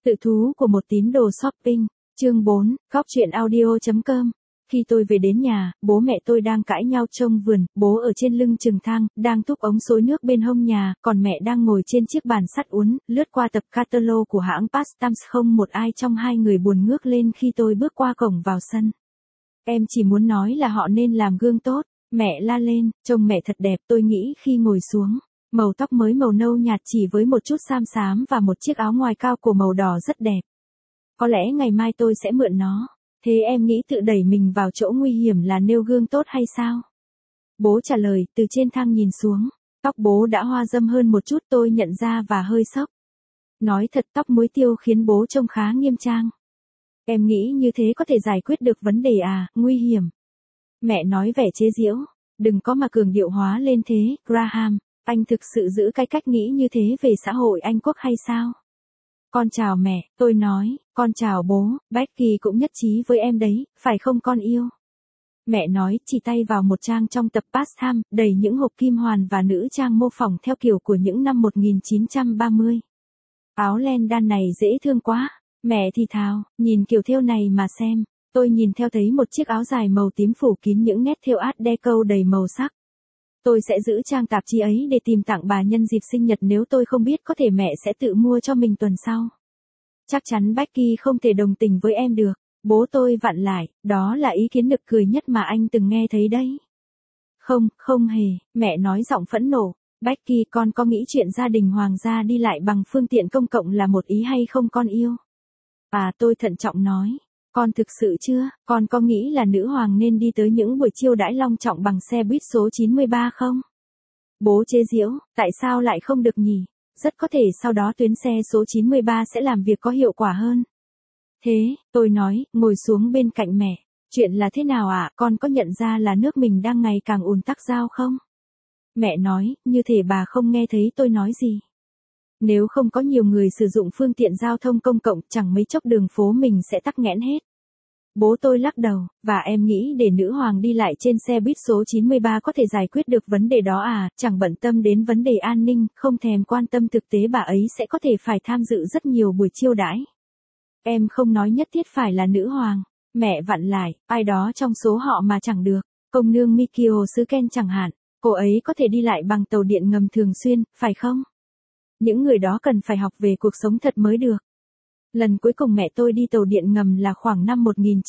Tự thú của một tín đồ shopping, chương 4, Góc truyện audio.com. Khi tôi về đến nhà, bố mẹ tôi đang cãi nhau trong vườn, bố ở trên lưng chừng thang, đang thúc ống xối nước bên hông nhà, còn mẹ đang ngồi trên chiếc bàn sắt uốn, lướt qua tập catalog của hãng Pastams. Không một ai trong hai người buồn ngước lên khi tôi bước qua cổng vào sân. Em chỉ muốn nói là họ nên làm gương tốt, mẹ la lên, trông mẹ thật đẹp, tôi nghĩ khi ngồi xuống. Màu tóc mới màu nâu nhạt chỉ với một chút xám xám và một chiếc áo ngoài cao của màu đỏ rất đẹp. Có lẽ ngày mai tôi sẽ mượn nó. Thế em nghĩ tự đẩy mình vào chỗ nguy hiểm là nêu gương tốt hay sao? Bố trả lời, từ trên thang nhìn xuống. Tóc bố đã hoa râm hơn một chút, tôi nhận ra và hơi sốc. Nói thật, tóc muối tiêu khiến bố trông khá nghiêm trang. Em nghĩ như thế có thể giải quyết được vấn đề à, nguy hiểm. Mẹ nói vẻ chế giễu. Đừng có mà cường điệu hóa lên thế, Graham. Anh thực sự giữ cái cách nghĩ như thế về xã hội Anh Quốc hay sao? Con chào mẹ, tôi nói, con chào bố, Becky cũng nhất trí với em đấy, phải không con yêu? Mẹ nói, chỉ tay vào một trang trong tập Pastams, đầy những hộp kim hoàn và nữ trang mô phỏng theo kiểu của những năm 1930. Áo len đan này dễ thương quá, mẹ thì thào, nhìn kiểu thêu này mà xem. Tôi nhìn theo thấy một chiếc áo dài màu tím phủ kín những nét thêu Art Deco đầy màu sắc. Tôi sẽ giữ trang tạp chí ấy để tìm tặng bà nhân dịp sinh nhật, nếu tôi không biết có thể mẹ sẽ tự mua cho mình tuần sau. Chắc chắn Becky không thể đồng tình với em được. Bố tôi vặn lại, đó là ý kiến nực cười nhất mà anh từng nghe thấy đấy. Không hề, mẹ nói giọng phẫn nộ. Becky, con có nghĩ chuyện gia đình hoàng gia đi lại bằng phương tiện công cộng là một ý hay không con yêu? À, tôi thận trọng nói. Con thực sự chưa, con có nghĩ là nữ hoàng nên đi tới những buổi chiêu đãi long trọng bằng xe buýt số 93 không? Bố chế giễu, tại sao lại không được nhỉ? Rất có thể sau đó tuyến xe số 93 sẽ làm việc có hiệu quả hơn. Thế, tôi nói, ngồi xuống bên cạnh mẹ. Chuyện là thế nào ạ? Con có nhận ra là nước mình đang ngày càng ùn tắc giao không? Mẹ nói, như thể bà không nghe thấy tôi nói gì. Nếu không có nhiều người sử dụng phương tiện giao thông công cộng, chẳng mấy chốc đường phố mình sẽ tắc nghẽn hết. Bố tôi lắc đầu, và em nghĩ để nữ hoàng đi lại trên xe buýt số 93 có thể giải quyết được vấn đề đó à, chẳng bận tâm đến vấn đề an ninh, không thèm quan tâm thực tế bà ấy sẽ có thể phải tham dự rất nhiều buổi chiêu đãi. Em không nói nhất thiết phải là nữ hoàng. Mẹ vặn lại, ai đó trong số họ mà chẳng được, công nương Mikio xứ Ken chẳng hạn, cô ấy có thể đi lại bằng tàu điện ngầm thường xuyên, phải không? Những người đó cần phải học về cuộc sống thật mới được. Lần cuối cùng mẹ tôi đi tàu điện ngầm là khoảng năm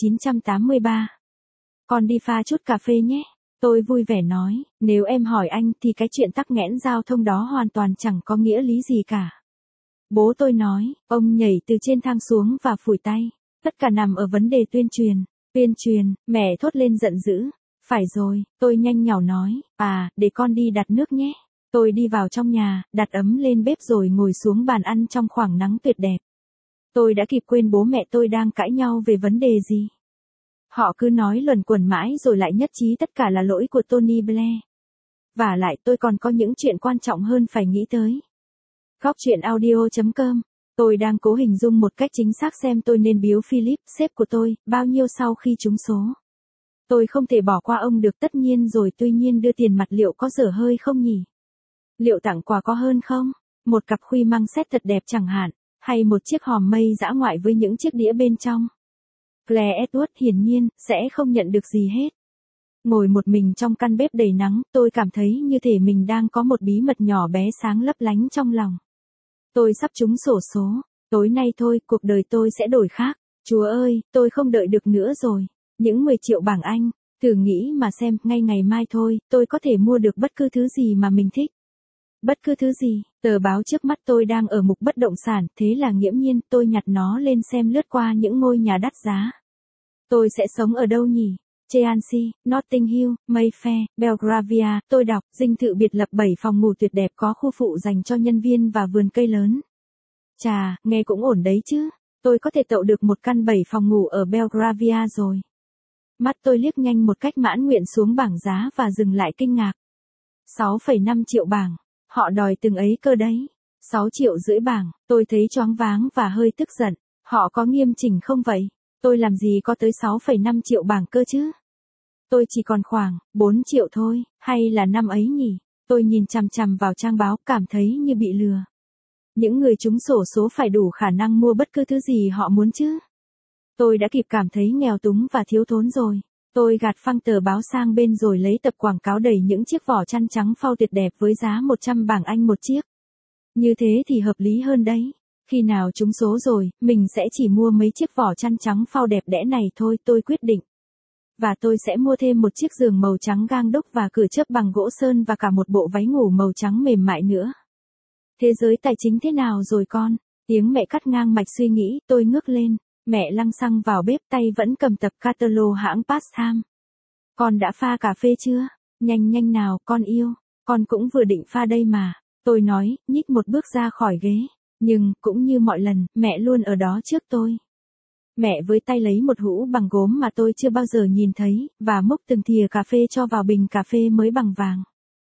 1983. Con đi pha chút cà phê nhé. Tôi vui vẻ nói, nếu em hỏi anh thì cái chuyện tắc nghẽn giao thông đó hoàn toàn chẳng có nghĩa lý gì cả. Bố tôi nói, ông nhảy từ trên thang xuống và phủi tay. Tất cả nằm ở vấn đề tuyên truyền. Tuyên truyền, mẹ thốt lên giận dữ. Phải rồi, tôi nhanh nhảu nói, để con đi đặt nước nhé. Tôi đi vào trong nhà, đặt ấm lên bếp rồi ngồi xuống bàn ăn trong khoảng nắng tuyệt đẹp. Tôi đã kịp quên bố mẹ tôi đang cãi nhau về vấn đề gì. Họ cứ nói luẩn quẩn mãi rồi lại nhất trí tất cả là lỗi của Tony Blair. Vả lại tôi còn có những chuyện quan trọng hơn phải nghĩ tới. Góc truyện audio.com. Tôi đang cố hình dung một cách chính xác xem tôi nên biếu Philip, sếp của tôi, bao nhiêu sau khi trúng số. Tôi không thể bỏ qua ông được tất nhiên rồi, tuy nhiên đưa tiền mặt liệu có dở hơi không nhỉ? Liệu tặng quà có hơn không? Một cặp khuy măng xét thật đẹp chẳng hạn, hay một chiếc hòm mây dã ngoại với những chiếc đĩa bên trong. Claire Edward hiển nhiên sẽ không nhận được gì hết. Ngồi một mình trong căn bếp đầy nắng, tôi cảm thấy như thể mình đang có một bí mật nhỏ bé sáng lấp lánh trong lòng. Tôi sắp trúng xổ số. Tối nay thôi, cuộc đời tôi sẽ đổi khác. Chúa ơi, tôi không đợi được nữa rồi. Những 10 triệu bảng Anh. Thử nghĩ mà xem, ngay ngày mai thôi, tôi có thể mua được bất cứ thứ gì mà mình thích. Bất cứ thứ gì. Tờ báo trước mắt tôi đang ở mục bất động sản, thế là nghiễm nhiên tôi nhặt nó lên xem lướt qua những ngôi nhà đắt giá. Tôi sẽ sống ở đâu nhỉ? Chelsea, Notting Hill, Mayfair, Belgravia. Tôi đọc, dinh thự biệt lập 7 phòng ngủ tuyệt đẹp có khu phụ dành cho nhân viên và vườn cây lớn. Chà, nghe cũng ổn đấy chứ. Tôi có thể tậu được một căn 7 phòng ngủ ở Belgravia rồi. Mắt tôi liếc nhanh một cách mãn nguyện xuống bảng giá và dừng lại kinh ngạc. 6,5 triệu bảng. Họ đòi từng ấy cơ đấy. 6,5 triệu bảng. Tôi thấy choáng váng và hơi tức giận. Họ có nghiêm chỉnh không vậy? Tôi làm gì có tới 6,5 triệu bảng cơ chứ? Tôi chỉ còn khoảng 4 triệu thôi, hay là năm ấy nhỉ? Tôi nhìn chằm chằm vào trang báo, cảm thấy như bị lừa. Những người trúng xổ số phải đủ khả năng mua bất cứ thứ gì họ muốn chứ. Tôi đã kịp cảm thấy nghèo túng và thiếu thốn rồi. Tôi gạt phăng tờ báo sang bên rồi lấy tập quảng cáo đầy những chiếc vỏ chăn trắng phao tuyệt đẹp với giá 100 bảng Anh một chiếc. Như thế thì hợp lý hơn đấy. Khi nào trúng số rồi, mình sẽ chỉ mua mấy chiếc vỏ chăn trắng phao đẹp đẽ này thôi, tôi quyết định. Và tôi sẽ mua thêm một chiếc giường màu trắng gang đúc và cửa chớp bằng gỗ sơn và cả một bộ váy ngủ màu trắng mềm mại nữa. Thế giới tài chính thế nào rồi con? Tiếng mẹ cắt ngang mạch suy nghĩ, tôi ngước lên. Mẹ lăng xăng vào bếp, tay vẫn cầm tập catalog hãng Pastime. Con đã pha cà phê chưa? Nhanh nhanh nào, con yêu. Con cũng vừa định pha đây mà. Tôi nói, nhích một bước ra khỏi ghế. Nhưng, cũng như mọi lần, mẹ luôn ở đó trước tôi. Mẹ với tay lấy một hũ bằng gốm mà tôi chưa bao giờ nhìn thấy, và múc từng thìa cà phê cho vào bình cà phê mới bằng vàng.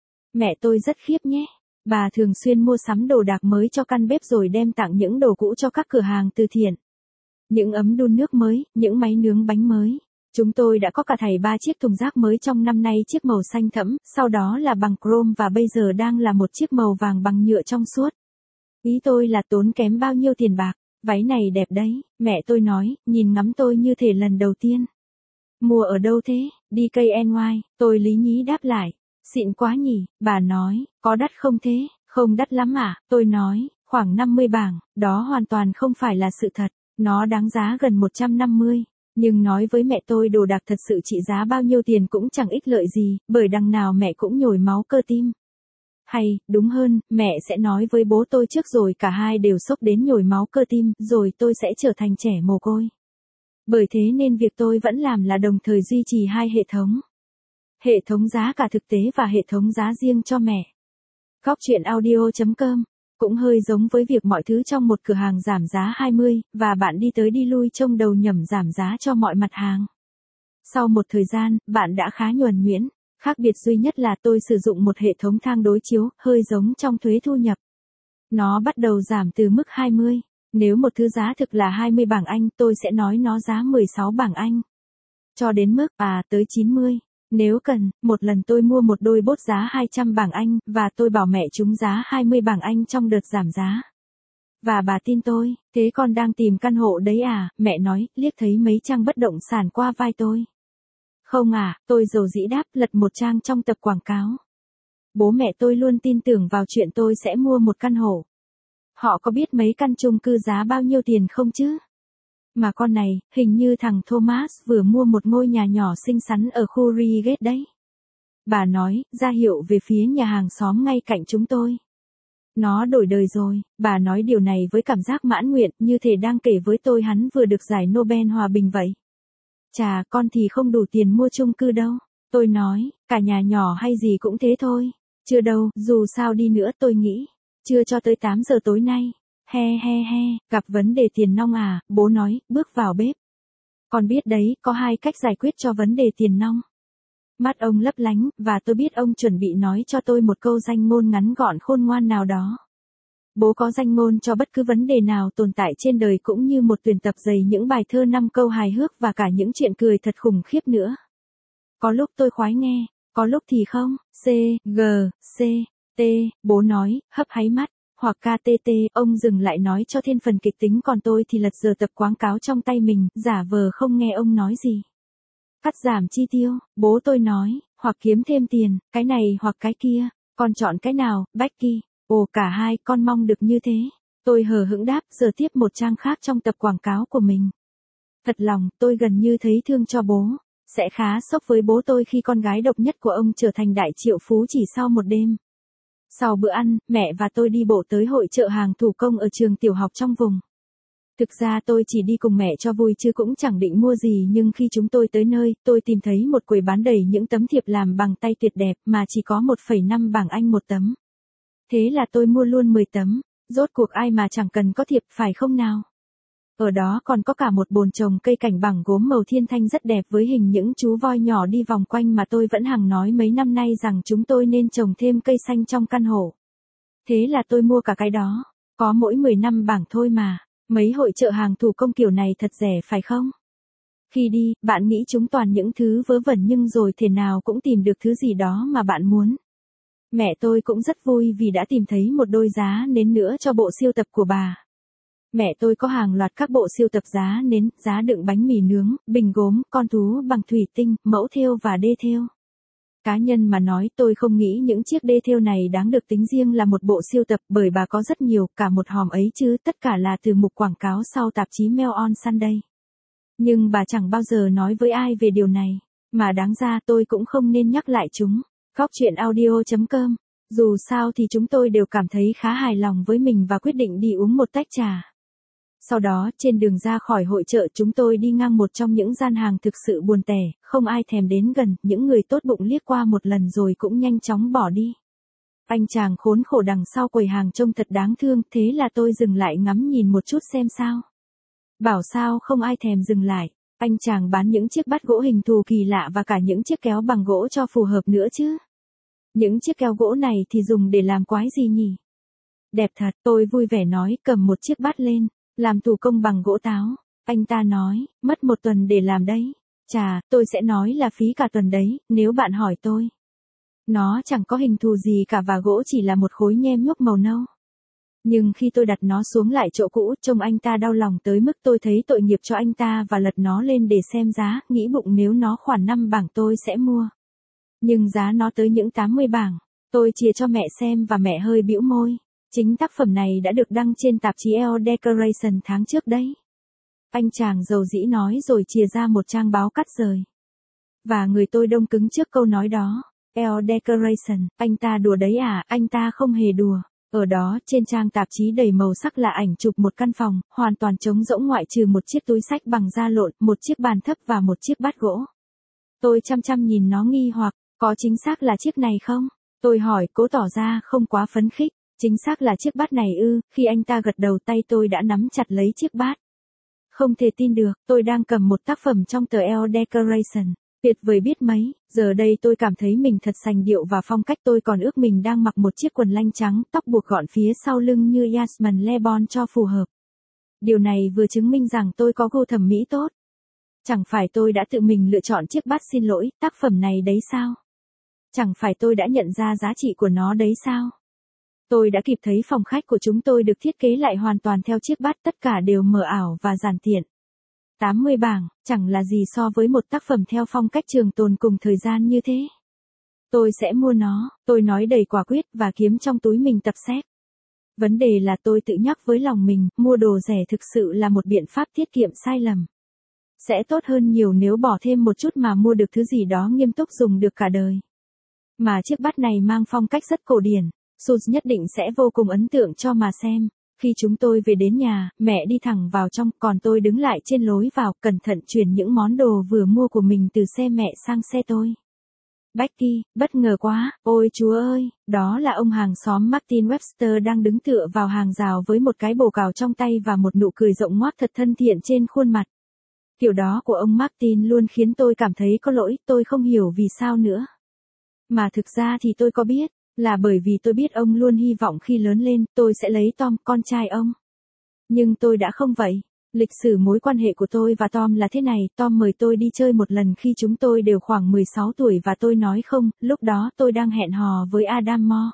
Mẹ tôi rất khiếp nhé. Bà thường xuyên mua sắm đồ đạc mới cho căn bếp rồi đem tặng những đồ cũ cho các cửa hàng từ thiện. Những ấm đun nước mới, những máy nướng bánh mới. Chúng tôi đã có cả thảy 3 chiếc thùng rác mới trong năm nay, chiếc màu xanh thẫm, sau đó là bằng chrome và bây giờ đang là một chiếc màu vàng bằng nhựa trong suốt. Ý tôi là tốn kém bao nhiêu tiền bạc, váy này đẹp đấy, mẹ tôi nói, nhìn ngắm tôi như thể lần đầu tiên. Mua ở đâu thế? DKNY, tôi lý nhí đáp lại. Xịn quá nhỉ, bà nói, có đắt không thế? Không đắt lắm à, tôi nói, khoảng 50 bảng, đó hoàn toàn không phải là sự thật. Nó đáng giá gần 150, nhưng nói với mẹ tôi đồ đạc thật sự trị giá bao nhiêu tiền cũng chẳng ích lợi gì, bởi đằng nào mẹ cũng nhồi máu cơ tim. Hay, đúng hơn, mẹ sẽ nói với bố tôi trước rồi cả hai đều sốc đến nhồi máu cơ tim, rồi tôi sẽ trở thành trẻ mồ côi. Bởi thế nên việc tôi vẫn làm là đồng thời duy trì hai hệ thống. Hệ thống giá cả thực tế và hệ thống giá riêng cho mẹ. Góc chuyện audio.com cũng hơi giống với việc mọi thứ trong một cửa hàng giảm giá 20, và bạn đi tới đi lui trông đầu nhẩm giảm giá cho mọi mặt hàng. Sau một thời gian, bạn đã khá nhuần nhuyễn. Khác biệt duy nhất là tôi sử dụng một hệ thống thang đối chiếu, hơi giống trong thuế thu nhập. Nó bắt đầu giảm từ mức 20. Nếu một thứ giá thực là 20 bảng Anh, tôi sẽ nói nó giá 16 bảng Anh. Cho đến mức, tới 90. Nếu cần, một lần tôi mua một đôi bốt giá 200 bảng Anh, và tôi bảo mẹ chúng giá 20 bảng Anh trong đợt giảm giá. Và bà tin tôi, thế con đang tìm căn hộ đấy à, mẹ nói, liếc thấy mấy trang bất động sản qua vai tôi. Không à, tôi dầu dĩ đáp, lật một trang trong tập quảng cáo. Bố mẹ tôi luôn tin tưởng vào chuyện tôi sẽ mua một căn hộ. Họ có biết mấy căn chung cư giá bao nhiêu tiền không chứ? Mà con này, hình như thằng Thomas vừa mua một ngôi nhà nhỏ xinh xắn ở khu Reigate đấy. Bà nói, ra hiệu về phía nhà hàng xóm ngay cạnh chúng tôi. Nó đổi đời rồi, bà nói điều này với cảm giác mãn nguyện, như thể đang kể với tôi hắn vừa được giải Nobel Hòa Bình vậy. Chà, con thì không đủ tiền mua chung cư đâu. Tôi nói, cả nhà nhỏ hay gì cũng thế thôi. Chưa đâu, dù sao đi nữa tôi nghĩ. Chưa cho tới 8 giờ tối nay. He he he, gặp vấn đề tiền nong à, bố nói, bước vào bếp. Con biết đấy, có 2 cách giải quyết cho vấn đề tiền nong. Mắt ông lấp lánh, và tôi biết ông chuẩn bị nói cho tôi một câu danh ngôn ngắn gọn khôn ngoan nào đó. Bố có danh ngôn cho bất cứ vấn đề nào tồn tại trên đời, cũng như một tuyển tập dày những bài thơ 5 câu hài hước và cả những chuyện cười thật khủng khiếp nữa. Có lúc tôi khoái nghe, có lúc thì không. C, bố nói, hấp háy mắt. Hoặc KTT, ông dừng lại nói cho thêm phần kịch tính, còn tôi thì lật giờ tập quảng cáo trong tay mình, giả vờ không nghe ông nói gì. Cắt giảm chi tiêu, bố tôi nói, hoặc kiếm thêm tiền, cái này hoặc cái kia, con chọn cái nào, Becky? Ồ, cả hai, con mong được như thế. Tôi hờ hững đáp, giờ tiếp một trang khác trong tập quảng cáo của mình. Thật lòng, tôi gần như thấy thương cho bố. Sẽ khá sốc với bố tôi khi con gái độc nhất của ông trở thành đại triệu phú chỉ sau một đêm. Sau bữa ăn, mẹ và tôi đi bộ tới hội chợ hàng thủ công ở trường tiểu học trong vùng. Thực ra tôi chỉ đi cùng mẹ cho vui chứ cũng chẳng định mua gì, nhưng khi chúng tôi tới nơi, tôi tìm thấy một quầy bán đầy những tấm thiệp làm bằng tay tuyệt đẹp mà chỉ có 1,5 bảng Anh một tấm. Thế là tôi mua luôn 10 tấm, rốt cuộc ai mà chẳng cần có thiệp, phải không nào? Ở đó còn có cả một bồn trồng cây cảnh bằng gốm màu thiên thanh rất đẹp với hình những chú voi nhỏ đi vòng quanh mà tôi vẫn hằng nói mấy năm nay rằng chúng tôi nên trồng thêm cây xanh trong căn hộ. Thế là tôi mua cả cái đó, có mỗi 15 bảng thôi mà, mấy hội chợ hàng thủ công kiểu này thật rẻ phải không? Khi đi, bạn nghĩ chúng toàn những thứ vớ vẩn nhưng rồi thể nào cũng tìm được thứ gì đó mà bạn muốn. Mẹ tôi cũng rất vui vì đã tìm thấy một đôi giá nến nữa cho bộ sưu tập của bà. Mẹ tôi có hàng loạt các bộ sưu tập giá nến, giá đựng bánh mì nướng, bình gốm, con thú bằng thủy tinh, mẫu thêu và đê thêu. Cá nhân mà nói tôi không nghĩ những chiếc đê thêu này đáng được tính riêng là một bộ sưu tập bởi bà có rất nhiều, cả một hòm ấy chứ, tất cả là từ mục quảng cáo sau tạp chí Mail on Sunday. Nhưng bà chẳng bao giờ nói với ai về điều này, mà đáng ra tôi cũng không nên nhắc lại chúng. Góc chuyện audio.com. Dù sao thì chúng tôi đều cảm thấy khá hài lòng với mình và quyết định đi uống một tách trà. Sau đó, trên đường ra khỏi hội chợ chúng tôi đi ngang một trong những gian hàng thực sự buồn tẻ, không ai thèm đến gần, những người tốt bụng liếc qua một lần rồi cũng nhanh chóng bỏ đi. Anh chàng khốn khổ đằng sau quầy hàng trông thật đáng thương, thế là tôi dừng lại ngắm nhìn một chút xem sao. Bảo sao không ai thèm dừng lại, anh chàng bán những chiếc bát gỗ hình thù kỳ lạ và cả những chiếc kéo bằng gỗ cho phù hợp nữa chứ. Những chiếc kéo gỗ này thì dùng để làm quái gì nhỉ? Đẹp thật, tôi vui vẻ nói, cầm một chiếc bát lên. Làm thủ công bằng gỗ táo, anh ta nói, mất 1 tuần để làm đấy. Chà, tôi sẽ nói là phí cả tuần đấy, nếu bạn hỏi tôi. Nó chẳng có hình thù gì cả và gỗ chỉ là một khối nhem nhuốc màu nâu. Nhưng khi tôi đặt nó xuống lại chỗ cũ, trông anh ta đau lòng tới mức tôi thấy tội nghiệp cho anh ta và lật nó lên để xem giá, nghĩ bụng nếu nó khoảng 5 bảng tôi sẽ mua. Nhưng giá nó tới những 80 bảng, tôi chia cho mẹ xem và mẹ hơi bĩu môi. Chính tác phẩm này đã được đăng trên tạp chí Elle Decoration tháng trước đấy. Anh chàng dầu dĩ nói rồi chìa ra một trang báo cắt rời. Và người tôi đông cứng trước câu nói đó. Elle Decoration, anh ta đùa đấy à? Anh ta không hề đùa. Ở đó, trên trang tạp chí đầy màu sắc là ảnh chụp một căn phòng, hoàn toàn trống rỗng ngoại trừ một chiếc túi xách bằng da lộn, một chiếc bàn thấp và một chiếc bát gỗ. Tôi chăm chăm nhìn nó nghi hoặc, có chính xác là chiếc này không? Tôi hỏi, cố tỏ ra không quá phấn khích. Chính xác là chiếc bát này ư? Khi anh ta gật đầu tay tôi đã nắm chặt lấy chiếc bát. Không thể tin được, tôi đang cầm một tác phẩm trong tờ Elle Decoration. Tuyệt vời biết mấy, giờ đây tôi cảm thấy mình thật sành điệu và phong cách, tôi còn ước mình đang mặc một chiếc quần lanh trắng, tóc buộc gọn phía sau lưng như Yasmin Le Bon cho phù hợp. Điều này vừa chứng minh rằng tôi có gu thẩm mỹ tốt. Chẳng phải tôi đã tự mình lựa chọn chiếc bát, xin lỗi, tác phẩm này đấy sao? Chẳng phải tôi đã nhận ra giá trị của nó đấy sao? Tôi đã kịp thấy phòng khách của chúng tôi được thiết kế lại hoàn toàn theo chiếc bát, tất cả đều mờ ảo và giản tiện. 80 bảng, chẳng là gì so với một tác phẩm theo phong cách trường tồn cùng thời gian như thế. Tôi sẽ mua nó, tôi nói đầy quả quyết và kiếm trong túi mình tập xếp. Vấn đề là tôi tự nhắc với lòng mình, mua đồ rẻ thực sự là một biện pháp tiết kiệm sai lầm. Sẽ tốt hơn nhiều nếu bỏ thêm một chút mà mua được thứ gì đó nghiêm túc dùng được cả đời. Mà chiếc bát này mang phong cách rất cổ điển. Suze nhất định sẽ vô cùng ấn tượng cho mà xem. Khi chúng tôi về đến nhà, mẹ đi thẳng vào trong, còn tôi đứng lại trên lối vào, cẩn thận chuyển những món đồ vừa mua của mình từ xe mẹ sang xe tôi. Becky, bất ngờ quá, ôi chúa ơi, đó là ông hàng xóm Martin Webster đang đứng tựa vào hàng rào với một cái bồ cào trong tay và một nụ cười rộng ngoác thật thân thiện trên khuôn mặt. Kiểu đó của ông Martin luôn khiến tôi cảm thấy có lỗi, tôi không hiểu vì sao nữa. Mà thực ra thì tôi có biết. Là bởi vì tôi biết ông luôn hy vọng khi lớn lên, tôi sẽ lấy Tom, con trai ông. Nhưng tôi đã không vậy. Lịch sử mối quan hệ của tôi và Tom là thế này, Tom mời tôi đi chơi một lần khi chúng tôi đều khoảng 16 tuổi và tôi nói không, lúc đó tôi đang hẹn hò với Adam Moore.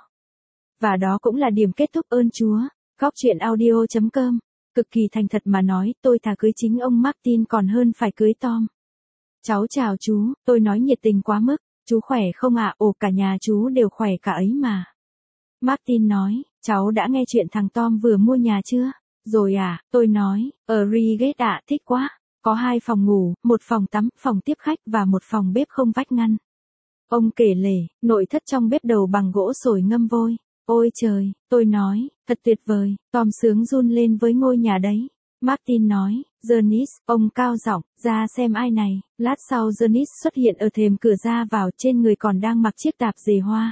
Và đó cũng là điểm kết thúc, ơn Chúa. Góc chuyện audio.com. Cực kỳ thành thật mà nói, tôi thà cưới chính ông Martin còn hơn phải cưới Tom. Cháu chào chú, tôi nói nhiệt tình quá mức. Chú khỏe không ạ? Ồ, cả nhà chú đều khỏe cả ấy mà. Martin nói, cháu đã nghe chuyện thằng Tom vừa mua nhà chưa? Rồi à, tôi nói, ở Reigate ạ, thích quá. Có 2 phòng ngủ, 1 phòng tắm, phòng tiếp khách và 1 phòng bếp không vách ngăn. Ông kể lể, nội thất trong bếp đầu bằng gỗ sồi ngâm vôi. Ôi trời, tôi nói, thật tuyệt vời, Tom sướng run lên với ngôi nhà đấy. Martin nói, Janice, ông cao giọng, ra xem ai này. Lát sau Janice xuất hiện ở thềm cửa ra vào, trên người còn đang mặc chiếc tạp dề hoa.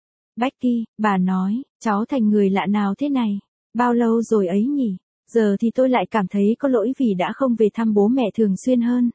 Becky, bà nói, cháu thành người lạ nào thế này? Bao lâu rồi ấy nhỉ? Giờ thì tôi lại cảm thấy có lỗi vì đã không về thăm bố mẹ thường xuyên hơn.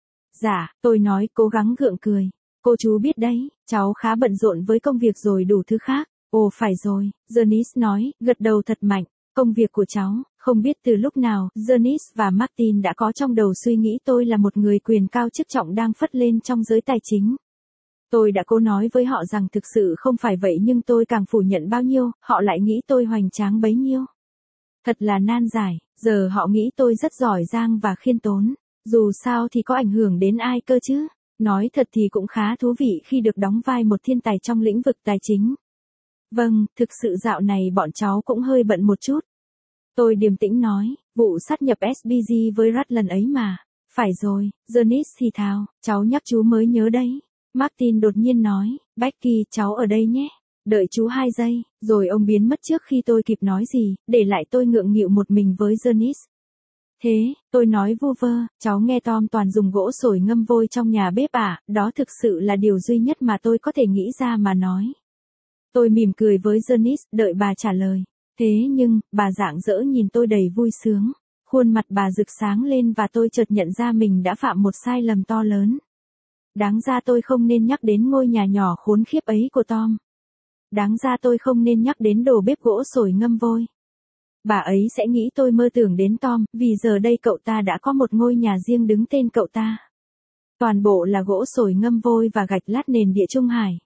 Dạ, tôi nói cố gắng gượng cười. Cô chú biết đấy, cháu khá bận rộn với công việc rồi đủ thứ khác. Ồ phải rồi, Janice nói, gật đầu thật mạnh. Công việc của cháu, không biết từ lúc nào, Janice và Martin đã có trong đầu suy nghĩ tôi là một người quyền cao chức trọng đang phất lên trong giới tài chính. Tôi đã cố nói với họ rằng thực sự không phải vậy nhưng tôi càng phủ nhận bao nhiêu, họ lại nghĩ tôi hoành tráng bấy nhiêu. Thật là nan giải, giờ họ nghĩ tôi rất giỏi giang và khiêm tốn. Dù sao thì có ảnh hưởng đến ai cơ chứ. Nói thật thì cũng khá thú vị khi được đóng vai một thiên tài trong lĩnh vực tài chính. Vâng, thực sự dạo này bọn cháu cũng hơi bận một chút. Tôi điềm tĩnh nói, vụ sát nhập SBG với Rut lần ấy mà. Phải rồi, Janice thì thào, cháu nhắc chú mới nhớ đấy. Martin đột nhiên nói, Becky, cháu ở đây nhé. Đợi chú 2 giây, rồi ông biến mất trước khi tôi kịp nói gì, để lại tôi ngượng nghịu một mình với Janice. Thế, tôi nói vu vơ, cháu nghe Tom toàn dùng gỗ sồi ngâm vôi trong nhà bếp à, đó thực sự là điều duy nhất mà tôi có thể nghĩ ra mà nói. Tôi mỉm cười với Janice, đợi bà trả lời. Thế nhưng, bà rạng rỡ nhìn tôi đầy vui sướng. Khuôn mặt bà rực sáng lên và tôi chợt nhận ra mình đã phạm một sai lầm to lớn. Đáng ra tôi không nên nhắc đến ngôi nhà nhỏ khốn khiếp ấy của Tom. Đáng ra tôi không nên nhắc đến đồ bếp gỗ sồi ngâm vôi. Bà ấy sẽ nghĩ tôi mơ tưởng đến Tom, vì giờ đây cậu ta đã có một ngôi nhà riêng đứng tên cậu ta. Toàn bộ là gỗ sồi ngâm vôi và gạch lát nền Địa Trung Hải.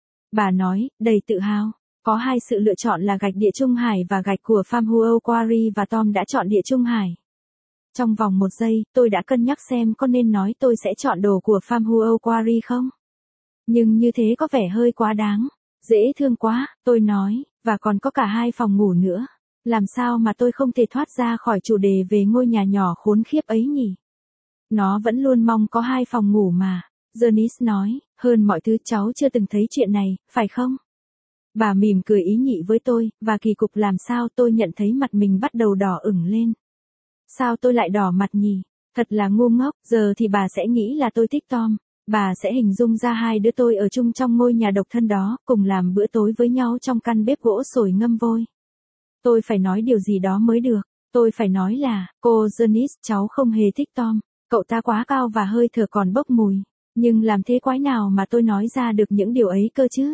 Bà nói, đầy tự hào. Có 2 sự lựa chọn là gạch Địa Trung Hải và gạch của Farmhouse Quarry và Tom đã chọn Địa Trung Hải. Trong vòng 1 giây, tôi đã cân nhắc xem có nên nói tôi sẽ chọn đồ của Farmhouse Quarry không. Nhưng như thế có vẻ hơi quá đáng. Dễ thương quá, tôi nói, và còn có cả 2 phòng ngủ nữa. Làm sao mà tôi không thể thoát ra khỏi chủ đề về ngôi nhà nhỏ khốn khiếp ấy nhỉ? Nó vẫn luôn mong có 2 phòng ngủ mà. Janice nói, hơn mọi thứ cháu chưa từng thấy chuyện này, phải không? Bà mỉm cười ý nhị với tôi, và kỳ cục làm sao tôi nhận thấy mặt mình bắt đầu đỏ ửng lên. Sao tôi lại đỏ mặt nhỉ? Thật là ngu ngốc, giờ thì bà sẽ nghĩ là tôi thích Tom. Bà sẽ hình dung ra 2 đứa tôi ở chung trong ngôi nhà độc thân đó, cùng làm bữa tối với nhau trong căn bếp gỗ sồi ngâm vôi. Tôi phải nói điều gì đó mới được. Tôi phải nói là, cô Janice, cháu không hề thích Tom. Cậu ta quá cao và hơi thở còn bốc mùi. Nhưng làm thế quái nào mà tôi nói ra được những điều ấy cơ chứ?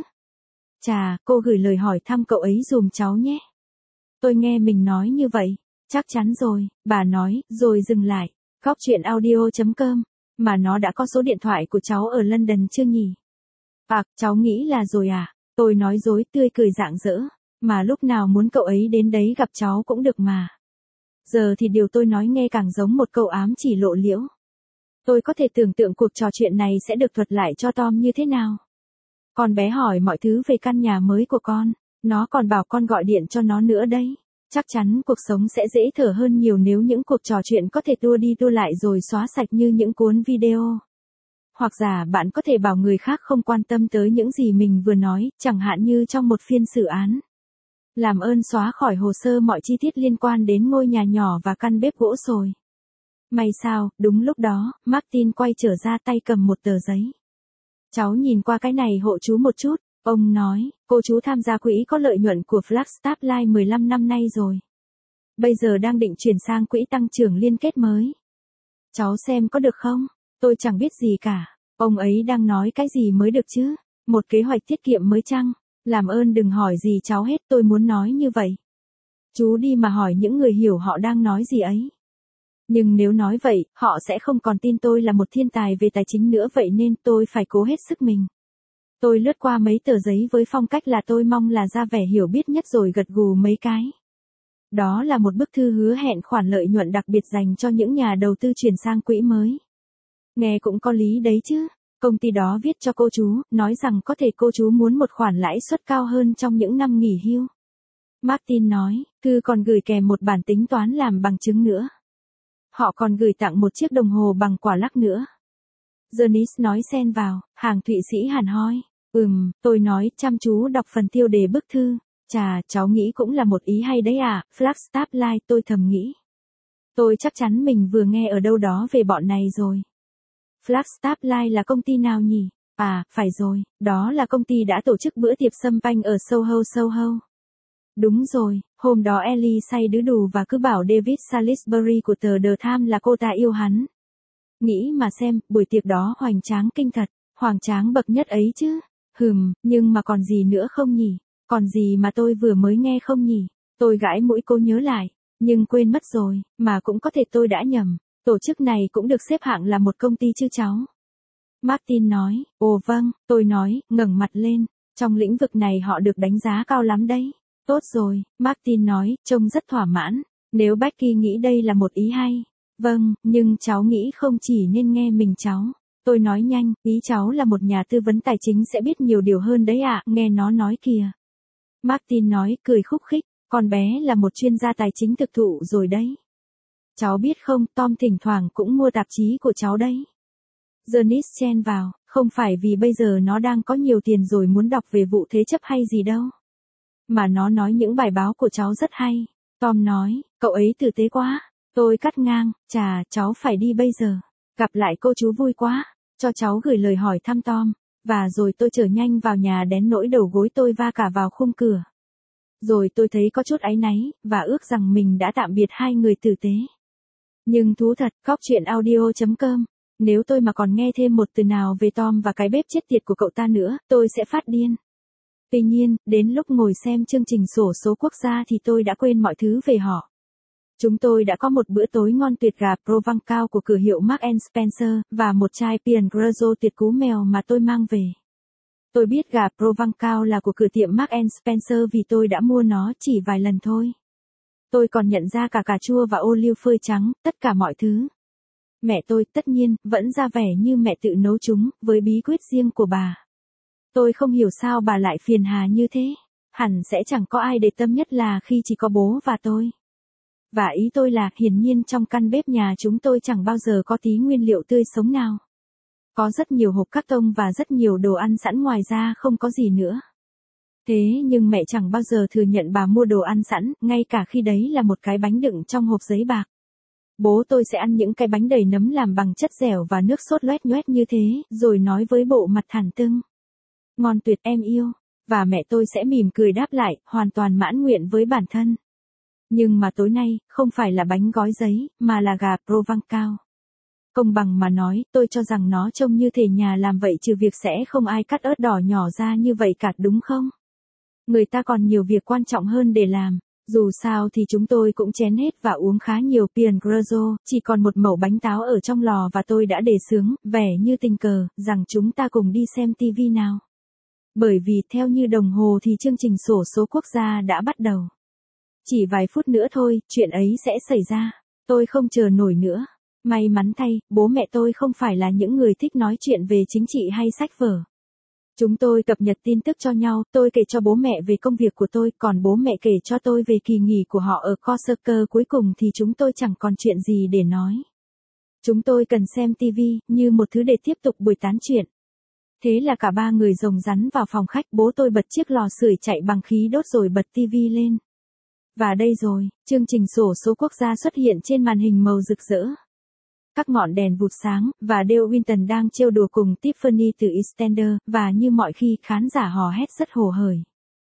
Chà, cô gửi lời hỏi thăm cậu ấy dùm cháu nhé. Tôi nghe mình nói như vậy. Chắc chắn rồi, bà nói, rồi dừng lại. Góc chuyện audio.com. Mà nó đã có số điện thoại của cháu ở London chưa nhỉ? À, cháu nghĩ là rồi à? Tôi nói dối tươi cười rạng rỡ. Mà lúc nào muốn cậu ấy đến đấy gặp cháu cũng được mà. Giờ thì điều tôi nói nghe càng giống một câu ám chỉ lộ liễu. Tôi có thể tưởng tượng cuộc trò chuyện này sẽ được thuật lại cho Tom như thế nào. Con bé hỏi mọi thứ về căn nhà mới của con. Nó còn bảo con gọi điện cho nó nữa đấy. Chắc chắn cuộc sống sẽ dễ thở hơn nhiều nếu những cuộc trò chuyện có thể tua đi tua lại rồi xóa sạch như những cuốn video. Hoặc giả bạn có thể bảo người khác không quan tâm tới những gì mình vừa nói, chẳng hạn như trong một phiên xử án. Làm ơn xóa khỏi hồ sơ mọi chi tiết liên quan đến ngôi nhà nhỏ và căn bếp gỗ sồi. May sao, đúng lúc đó, Martin quay trở ra tay cầm một tờ giấy. Cháu nhìn qua cái này hộ chú một chút, ông nói, cô chú tham gia quỹ có lợi nhuận của Flagstaff Life 15 năm nay rồi. Bây giờ đang định chuyển sang quỹ tăng trưởng liên kết mới. Cháu xem có được không? Tôi chẳng biết gì cả. Ông ấy đang nói cái gì mới được chứ? Một kế hoạch tiết kiệm mới chăng? Làm ơn đừng hỏi gì cháu hết, tôi muốn nói như vậy. Chú đi mà hỏi những người hiểu họ đang nói gì ấy. Nhưng nếu nói vậy, họ sẽ không còn tin tôi là một thiên tài về tài chính nữa, vậy nên tôi phải cố hết sức mình. Tôi lướt qua mấy tờ giấy với phong cách là tôi mong là ra vẻ hiểu biết nhất rồi gật gù mấy cái. Đó là một bức thư hứa hẹn khoản lợi nhuận đặc biệt dành cho những nhà đầu tư chuyển sang quỹ mới. Nghe cũng có lý đấy chứ. Công ty đó viết cho cô chú, nói rằng có thể cô chú muốn một khoản lãi suất cao hơn trong những năm nghỉ hưu. Martin nói, thư còn gửi kèm một bản tính toán làm bằng chứng nữa. Họ còn gửi tặng một chiếc đồng hồ bằng quả lắc nữa. Janice nói xen vào, hàng Thụy Sĩ hẳn hoi. Tôi nói chăm chú đọc phần tiêu đề bức thư. Chà, cháu nghĩ cũng là một ý hay đấy à, Flagstaff Life, tôi thầm nghĩ. Tôi chắc chắn mình vừa nghe ở đâu đó về bọn này rồi. Flagstaff Life là công ty nào nhỉ? À, phải rồi, đó là công ty đã tổ chức bữa tiệc sâm panh ở Soho. Đúng rồi, hôm đó Ellie say đứ đù và cứ bảo David Salisbury của tờ The Times là cô ta yêu hắn. Nghĩ mà xem, buổi tiệc đó hoành tráng kinh thật, hoành tráng bậc nhất ấy chứ. Nhưng mà còn gì nữa không nhỉ? Còn gì mà tôi vừa mới nghe không nhỉ? Tôi gãi mũi cố nhớ lại, nhưng quên mất rồi, mà cũng có thể tôi đã nhầm. Tổ chức này cũng được xếp hạng là một công ty chứ cháu. Martin nói, ồ vâng, tôi nói, ngẩng mặt lên, trong lĩnh vực này họ được đánh giá cao lắm đấy. Tốt rồi, Martin nói, trông rất thỏa mãn, nếu Becky nghĩ đây là một ý hay. Vâng, nhưng cháu nghĩ không chỉ nên nghe mình cháu. Tôi nói nhanh, ý cháu là một nhà tư vấn tài chính sẽ biết nhiều điều hơn đấy ạ, nghe nó nói kìa. Martin nói, cười khúc khích, con bé là một chuyên gia tài chính thực thụ rồi đấy. Cháu biết không, Tom thỉnh thoảng cũng mua tạp chí của cháu đấy. Janice chen vào, không phải vì bây giờ nó đang có nhiều tiền rồi muốn đọc về vụ thế chấp hay gì đâu. Mà nó nói những bài báo của cháu rất hay. Tom nói, cậu ấy tử tế quá. Tôi cắt ngang, chà, cháu phải đi bây giờ. Gặp lại cô chú vui quá. Cho cháu gửi lời hỏi thăm Tom. Và rồi tôi trở nhanh vào nhà đến nỗi đầu gối tôi va cả vào khung cửa. Rồi tôi thấy có chút áy náy, và ước rằng mình đã tạm biệt hai người tử tế. Nhưng thú thật, Góc Chuyện Audio.com. Nếu tôi mà còn nghe thêm một từ nào về Tom và cái bếp chết tiệt của cậu ta nữa, tôi sẽ phát điên. Tuy nhiên, đến lúc ngồi xem chương trình xổ số quốc gia thì tôi đã quên mọi thứ về họ. Chúng tôi đã có một bữa tối ngon tuyệt gà Provençal của cửa hiệu Marks and Spencer, và một chai Pinot Grigio tuyệt cú mèo mà tôi mang về. Tôi biết gà Provençal là của cửa tiệm Marks and Spencer vì tôi đã mua nó chỉ vài lần thôi. Tôi còn nhận ra cả cà chua và ô liu phơi trắng, tất cả mọi thứ. Mẹ tôi, tất nhiên, vẫn ra vẻ như mẹ tự nấu chúng, với bí quyết riêng của bà. Tôi không hiểu sao bà lại phiền hà như thế. Hẳn sẽ chẳng có ai để tâm nhất là khi chỉ có bố và tôi. Và ý tôi là, hiển nhiên trong căn bếp nhà chúng tôi chẳng bao giờ có tí nguyên liệu tươi sống nào. Có rất nhiều hộp các tông và rất nhiều đồ ăn sẵn, ngoài ra không có gì nữa. Thế nhưng mẹ chẳng bao giờ thừa nhận bà mua đồ ăn sẵn, ngay cả khi đấy là một cái bánh đựng trong hộp giấy bạc. Bố tôi sẽ ăn những cái bánh đầy nấm làm bằng chất dẻo và nước sốt loét nhoét như thế, rồi nói với bộ mặt thản tưng. Ngon tuyệt em yêu. Và mẹ tôi sẽ mỉm cười đáp lại, hoàn toàn mãn nguyện với bản thân. Nhưng mà tối nay, không phải là bánh gói giấy, mà là gà Provençal. Công bằng mà nói, tôi cho rằng nó trông như thể nhà làm vậy, trừ việc sẽ không ai cắt ớt đỏ nhỏ ra như vậy cả, đúng không? Người ta còn nhiều việc quan trọng hơn để làm. Dù sao thì chúng tôi cũng chén hết và uống khá nhiều Pinot Grigio, chỉ còn một mẩu bánh táo ở trong lò và tôi đã đề xướng, vẻ như tình cờ, rằng chúng ta cùng đi xem TV nào. Bởi vì theo như đồng hồ thì chương trình xổ số quốc gia đã bắt đầu. Chỉ vài phút nữa thôi, chuyện ấy sẽ xảy ra. Tôi không chờ nổi nữa. May mắn thay, bố mẹ tôi không phải là những người thích nói chuyện về chính trị hay sách vở. Chúng tôi cập nhật tin tức cho nhau, tôi kể cho bố mẹ về công việc của tôi, còn bố mẹ kể cho tôi về kỳ nghỉ của họ ở Corsica. Cuối cùng thì chúng tôi chẳng còn chuyện gì để nói. Chúng tôi cần xem TV, như một thứ để tiếp tục buổi tán chuyện. Thế là cả ba người rồng rắn vào phòng khách, bố tôi bật chiếc lò sưởi chạy bằng khí đốt rồi bật TV lên. Và đây rồi, chương trình xổ số quốc gia xuất hiện trên màn hình màu rực rỡ. Các ngọn đèn vụt sáng, và Dale Winton đang trêu đùa cùng Tiffany từ EastEnders, và như mọi khi, khán giả hò hét rất hồ hởi.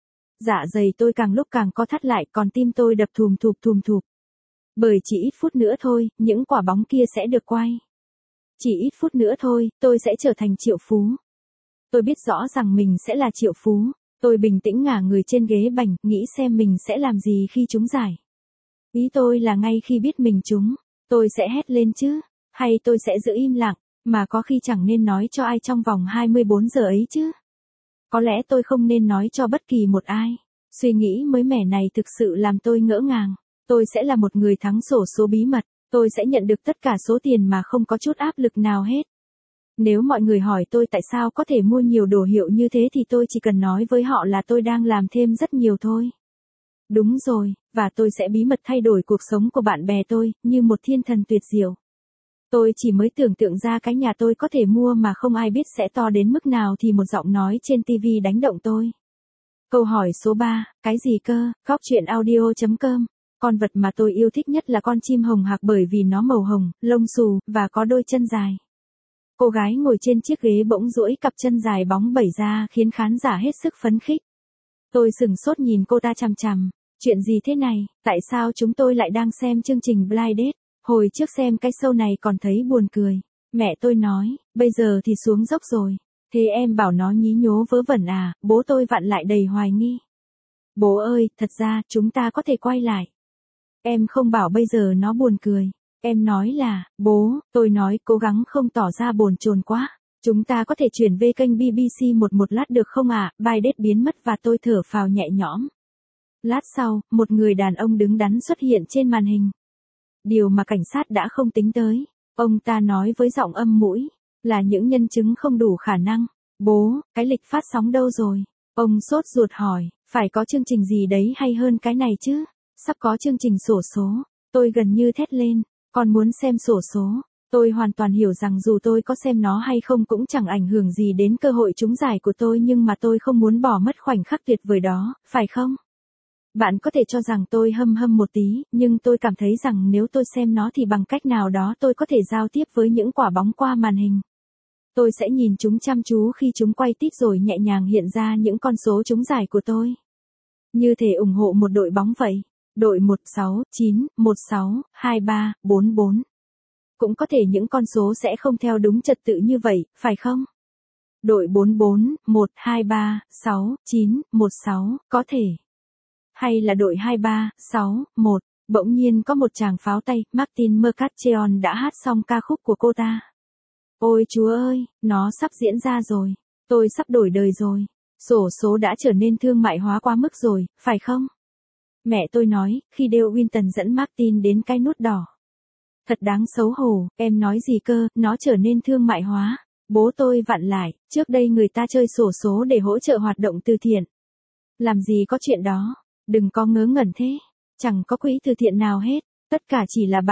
Dạ dày tôi càng lúc càng co thắt lại, còn tim tôi đập thùm thụp. Bởi chỉ ít phút nữa thôi, những quả bóng kia sẽ được quay. Chỉ ít phút nữa thôi, tôi sẽ trở thành triệu phú. Tôi biết rõ rằng mình sẽ là triệu phú. Tôi bình tĩnh ngả người trên ghế bành, nghĩ xem mình sẽ làm gì khi chúng giải. Ý tôi là ngay khi biết mình trúng, tôi sẽ hét lên chứ, hay tôi sẽ giữ im lặng, mà có khi chẳng nên nói cho ai trong vòng 24 giờ ấy chứ. Có lẽ tôi không nên nói cho bất kỳ một ai. Suy nghĩ mới mẻ này thực sự làm tôi ngỡ ngàng. Tôi sẽ là một người thắng xổ số bí mật, tôi sẽ nhận được tất cả số tiền mà không có chút áp lực nào hết. Nếu mọi người hỏi tôi tại sao có thể mua nhiều đồ hiệu như thế thì tôi chỉ cần nói với họ là tôi đang làm thêm rất nhiều thôi. Đúng rồi, và tôi sẽ bí mật thay đổi cuộc sống của bạn bè tôi, như một thiên thần tuyệt diệu. Tôi chỉ mới tưởng tượng ra cái nhà tôi có thể mua mà không ai biết sẽ to đến mức nào thì một giọng nói trên TV đánh động tôi. Câu hỏi số 3, cái gì cơ? Góc Chuyện Audio.com. Con vật mà tôi yêu thích nhất là con chim hồng hạc bởi vì nó màu hồng, lông xù, và có đôi chân dài. Cô gái ngồi trên chiếc ghế bỗng duỗi cặp chân dài bóng bẩy ra khiến khán giả hết sức phấn khích. Tôi sửng sốt nhìn cô ta chằm chằm. Chuyện gì thế này, tại sao chúng tôi lại đang xem chương trình Blind Date? Hồi trước xem cái show này còn thấy buồn cười. Mẹ tôi nói, bây giờ thì xuống dốc rồi. Thế em bảo nó nhí nhố vớ vẩn à? Bố tôi vặn lại đầy hoài nghi. Bố ơi, thật ra chúng ta có thể quay lại. Em không bảo bây giờ nó buồn cười. Em nói là, bố, tôi nói cố gắng không tỏ ra bồn chồn quá. Chúng ta có thể chuyển về kênh BBC một lát được không ạ? Biden biến mất và tôi thở phào nhẹ nhõm. Lát sau, một người đàn ông đứng đắn xuất hiện trên màn hình. Điều mà cảnh sát đã không tính tới. Ông ta nói với giọng âm mũi, là những nhân chứng không đủ khả năng. Bố, cái lịch phát sóng đâu rồi? Ông sốt ruột hỏi, phải có chương trình gì đấy hay hơn cái này chứ? Sắp có chương trình xổ số. Tôi gần như thét lên, con muốn xem xổ số. Tôi hoàn toàn hiểu rằng dù tôi có xem nó hay không cũng chẳng ảnh hưởng gì đến cơ hội trúng giải của tôi, nhưng mà tôi không muốn bỏ mất khoảnh khắc tuyệt vời đó, phải không? Bạn có thể cho rằng tôi hâm một tí, nhưng tôi cảm thấy rằng nếu tôi xem nó thì bằng cách nào đó tôi có thể giao tiếp với những quả bóng qua màn hình. Tôi sẽ nhìn chúng chăm chú khi chúng quay tít rồi nhẹ nhàng hiện ra những con số trúng giải của tôi. Như thể ủng hộ một đội bóng vậy. Đội 169, 16, 23, 44. Cũng có thể những con số sẽ không theo đúng trật tự như vậy, phải không? Đội 44, 1, 2, 3, 6, 9, 1, 6, có thể. Hay là đội 23, 6, 1, bỗng nhiên có một chàng pháo tay, Martin McCutcheon đã hát xong ca khúc của cô ta. Ôi Chúa ơi, nó sắp diễn ra rồi. Tôi sắp đổi đời rồi. Xổ số đã trở nên thương mại hóa quá mức rồi, phải không? Mẹ tôi nói, khi Dale Winton dẫn Martin đến cái nút đỏ. Thật đáng xấu hổ, em nói gì cơ, nó trở nên thương mại hóa. Bố tôi vặn lại, trước đây người ta chơi xổ số để hỗ trợ hoạt động từ thiện. Làm gì có chuyện đó, đừng có ngớ ngẩn thế. Chẳng có quỹ từ thiện nào hết, tất cả chỉ là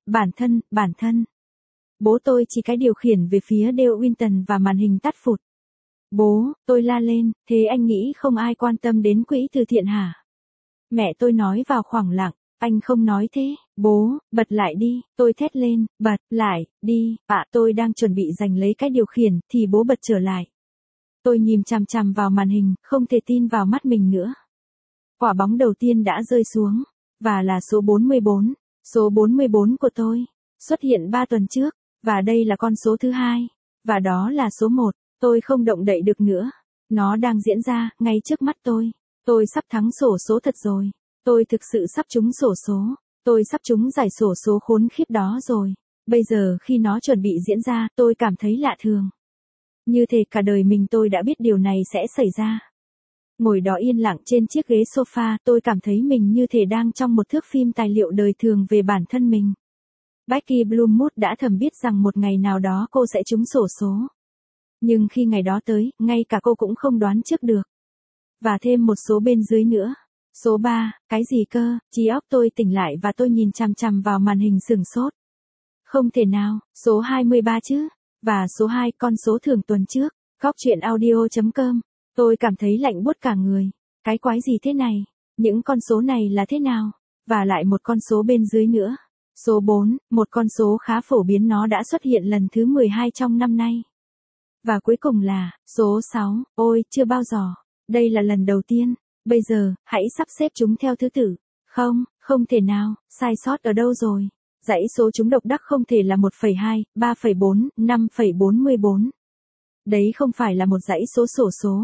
bản thân. Bố tôi chỉ cái điều khiển về phía Dale Winton và màn hình tắt phụt. Bố, tôi la lên, thế anh nghĩ không ai quan tâm đến quỹ từ thiện hả? Mẹ tôi nói vào khoảng lặng, anh không nói thế, bố, bật lại đi, tôi thét lên, bật lại, đi, tôi đang chuẩn bị giành lấy cái điều khiển, thì bố bật trở lại. Tôi nhìn chằm chằm vào màn hình, không thể tin vào mắt mình nữa. Quả bóng đầu tiên đã rơi xuống, và là số 44, số 44 của tôi, xuất hiện 3 tuần trước, và đây là con số thứ hai, và đó là số 1, tôi không động đậy được nữa. Nó đang diễn ra, ngay trước mắt tôi. Tôi sắp thắng xổ số thật rồi. Tôi thực sự sắp trúng xổ số. Tôi sắp trúng giải xổ số khốn khiếp đó rồi. Bây giờ khi nó chuẩn bị diễn ra, tôi cảm thấy lạ thường. Như thể cả đời mình tôi đã biết điều này sẽ xảy ra. Ngồi đó yên lặng trên chiếc ghế sofa, tôi cảm thấy mình như thể đang trong một thước phim tài liệu đời thường về bản thân mình. Becky Bloomwood đã thầm biết rằng một ngày nào đó cô sẽ trúng xổ số. Nhưng khi ngày đó tới, ngay cả cô cũng không đoán trước được. Và thêm một số bên dưới nữa. Số 3, cái gì cơ? Trí óc tôi tỉnh lại và tôi nhìn chằm chằm vào màn hình sửng sốt. Không thể nào, số 23 chứ? Và số 2, con số thường tuần trước. Goctruyện.audio.com. Tôi cảm thấy lạnh buốt cả người. Cái quái gì thế này? Những con số này là thế nào? Và lại một con số bên dưới nữa. Số 4, một con số khá phổ biến, nó đã xuất hiện lần thứ 12 trong năm nay. Và cuối cùng là, số 6, ôi, chưa bao giờ. Đây là lần đầu tiên. Bây giờ, hãy sắp xếp chúng theo thứ tự. Không thể nào, sai sót ở đâu rồi? Dãy số chúng độc đắc không thể là 1,2, 3,4, 5,44. Đấy không phải là một dãy số xổ số,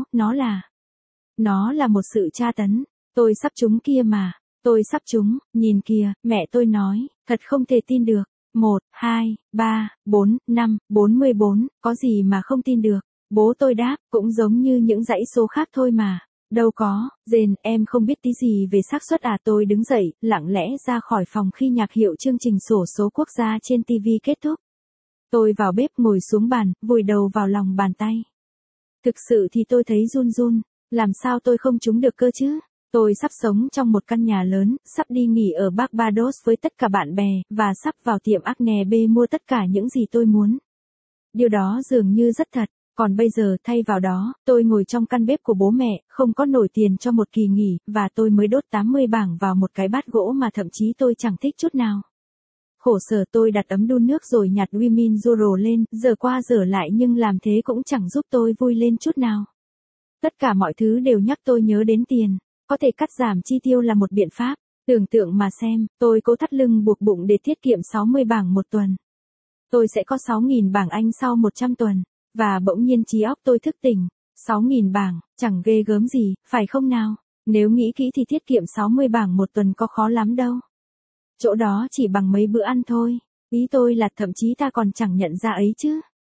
nó là một sự tra tấn. Tôi sắp trúng kia mà. Tôi sắp trúng, nhìn kìa, mẹ tôi nói, thật không thể tin được. 1, 2, 3, 4, 5, 44, có gì mà không tin được. Bố tôi đáp, cũng giống như những dãy số khác thôi mà. Đâu có, Jane, em không biết tí gì về xác suất à? Tôi đứng dậy, lặng lẽ ra khỏi phòng khi nhạc hiệu chương trình xổ số quốc gia trên TV kết thúc. Tôi vào bếp ngồi xuống bàn, vùi đầu vào lòng bàn tay. Thực sự thì tôi thấy run run, làm sao tôi không trúng được cơ chứ? Tôi sắp sống trong một căn nhà lớn, sắp đi nghỉ ở Barbados với tất cả bạn bè, và sắp vào tiệm Acne B mua tất cả những gì tôi muốn. Điều đó dường như rất thật. Còn bây giờ, thay vào đó, tôi ngồi trong căn bếp của bố mẹ, không có nổi tiền cho một kỳ nghỉ, và tôi mới đốt 80 bảng vào một cái bát gỗ mà thậm chí tôi chẳng thích chút nào. Khổ sở, tôi đặt ấm đun nước rồi nhặt Wimin Zoro lên, giờ qua giờ lại, nhưng làm thế cũng chẳng giúp tôi vui lên chút nào. Tất cả mọi thứ đều nhắc tôi nhớ đến tiền. Có thể cắt giảm chi tiêu là một biện pháp. Tưởng tượng mà xem, tôi cố thắt lưng buộc bụng để tiết kiệm 60 bảng một tuần. Tôi sẽ có 6.000 bảng Anh sau 100 tuần. Và bỗng nhiên trí óc tôi thức tỉnh. 6.000 bảng, chẳng ghê gớm gì, phải không nào? Nếu nghĩ kỹ thì tiết kiệm 60 bảng một tuần có khó lắm đâu. Chỗ đó chỉ bằng mấy bữa ăn thôi. Ý tôi là thậm chí ta còn chẳng nhận ra ấy chứ.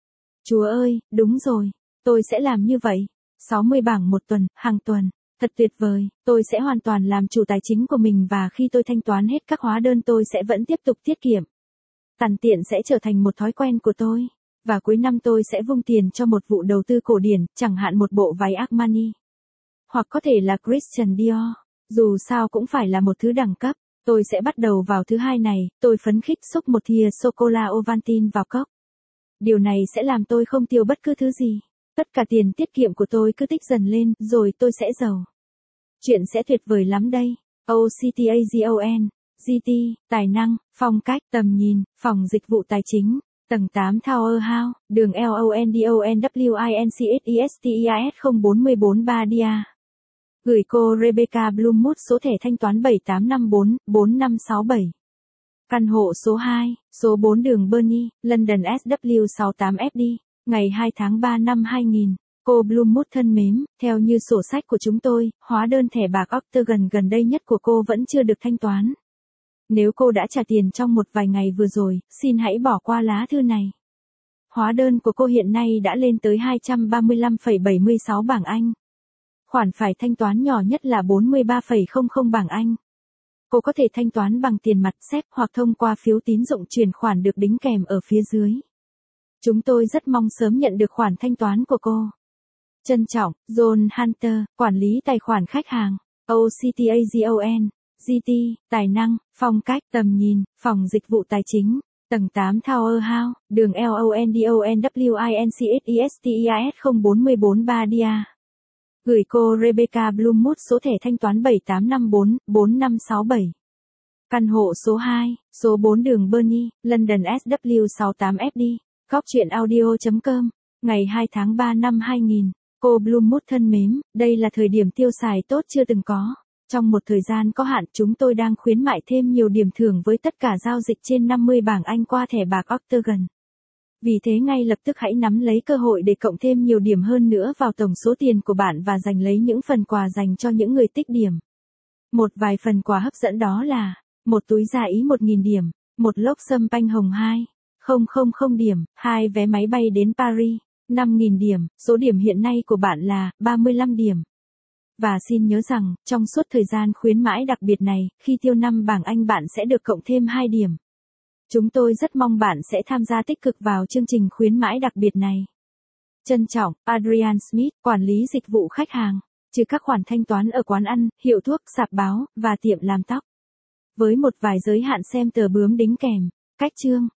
Chúa ơi, đúng rồi. Tôi sẽ làm như vậy. 60 bảng một tuần, hàng tuần. Thật tuyệt vời, tôi sẽ hoàn toàn làm chủ tài chính của mình và khi tôi thanh toán hết các hóa đơn tôi sẽ vẫn tiếp tục tiết kiệm. Tằn tiện sẽ trở thành một thói quen của tôi. Và cuối năm tôi sẽ vung tiền cho một vụ đầu tư cổ điển, chẳng hạn một bộ váy Armani. Hoặc có thể là Christian Dior. Dù sao cũng phải là một thứ đẳng cấp. Tôi sẽ bắt đầu vào thứ hai này, tôi phấn khích xúc một thìa sô-cô-la Ovaltine vào cốc. Điều này sẽ làm tôi không tiêu bất cứ thứ gì. Tất cả tiền tiết kiệm của tôi cứ tích dần lên, rồi tôi sẽ giàu. Chuyện sẽ tuyệt vời lắm đây. OCTAGON, GT, tài năng, phong cách, tầm nhìn, phòng dịch vụ tài chính, tầng 8 Tower House, đường LONDONWINCHESTEIS 0443 Dia. Gửi cô Rebecca Bloomwood số thẻ thanh toán 7854-4567. Căn hộ số 2, số 4 đường Bernie, London SW68FD, ngày 2 tháng 3 năm 2000. Cô Bloomwood thân mến, theo như sổ sách của chúng tôi, hóa đơn thẻ bạc Octagon gần đây nhất của cô vẫn chưa được thanh toán. Nếu cô đã trả tiền trong một vài ngày vừa rồi, xin hãy bỏ qua lá thư này. Hóa đơn của cô hiện nay đã lên tới 235,76 bảng Anh. Khoản phải thanh toán nhỏ nhất là 43,00 bảng Anh. Cô có thể thanh toán bằng tiền mặt SEP hoặc thông qua phiếu tín dụng chuyển khoản được đính kèm ở phía dưới. Chúng tôi rất mong sớm nhận được khoản thanh toán của cô. Trân trọng, John Hunter, quản lý tài khoản khách hàng, OCTAGON, GT, tài năng, phong cách, tầm nhìn, phòng dịch vụ tài chính, tầng 8 Tower House, đường LONDONWINCHESTEIS 0443 Dia. Gửi cô Rebecca Bloomwood số thẻ thanh toán 7854-4567. Căn hộ số 2, số 4 đường Bernie, London SW68FD. Góc truyện audio.com. Ngày 2 tháng 3 năm 2000. Cô Bloomwood thân mến, đây là thời điểm tiêu xài tốt chưa từng có. Trong một thời gian có hạn, chúng tôi đang khuyến mại thêm nhiều điểm thưởng với tất cả giao dịch trên 50 bảng Anh qua thẻ bạc Octagon. Vì thế ngay lập tức hãy nắm lấy cơ hội để cộng thêm nhiều điểm hơn nữa vào tổng số tiền của bạn và giành lấy những phần quà dành cho những người tích điểm. Một vài phần quà hấp dẫn đó là một túi da Ý 1.000 điểm, một lốc sâm panh hồng 2,000 điểm, 2 vé máy bay đến Paris, 5.000 điểm, số điểm hiện nay của bạn là 35 điểm. Và xin nhớ rằng, trong suốt thời gian khuyến mãi đặc biệt này, khi tiêu 5 bảng Anh bạn sẽ được cộng thêm 2 điểm. Chúng tôi rất mong bạn sẽ tham gia tích cực vào chương trình khuyến mãi đặc biệt này. Trân trọng, Adrian Smith, quản lý dịch vụ khách hàng, trừ các khoản thanh toán ở quán ăn, hiệu thuốc, sạp báo, và tiệm làm tóc. Với một vài giới hạn xem tờ bướm đính kèm. Cách chương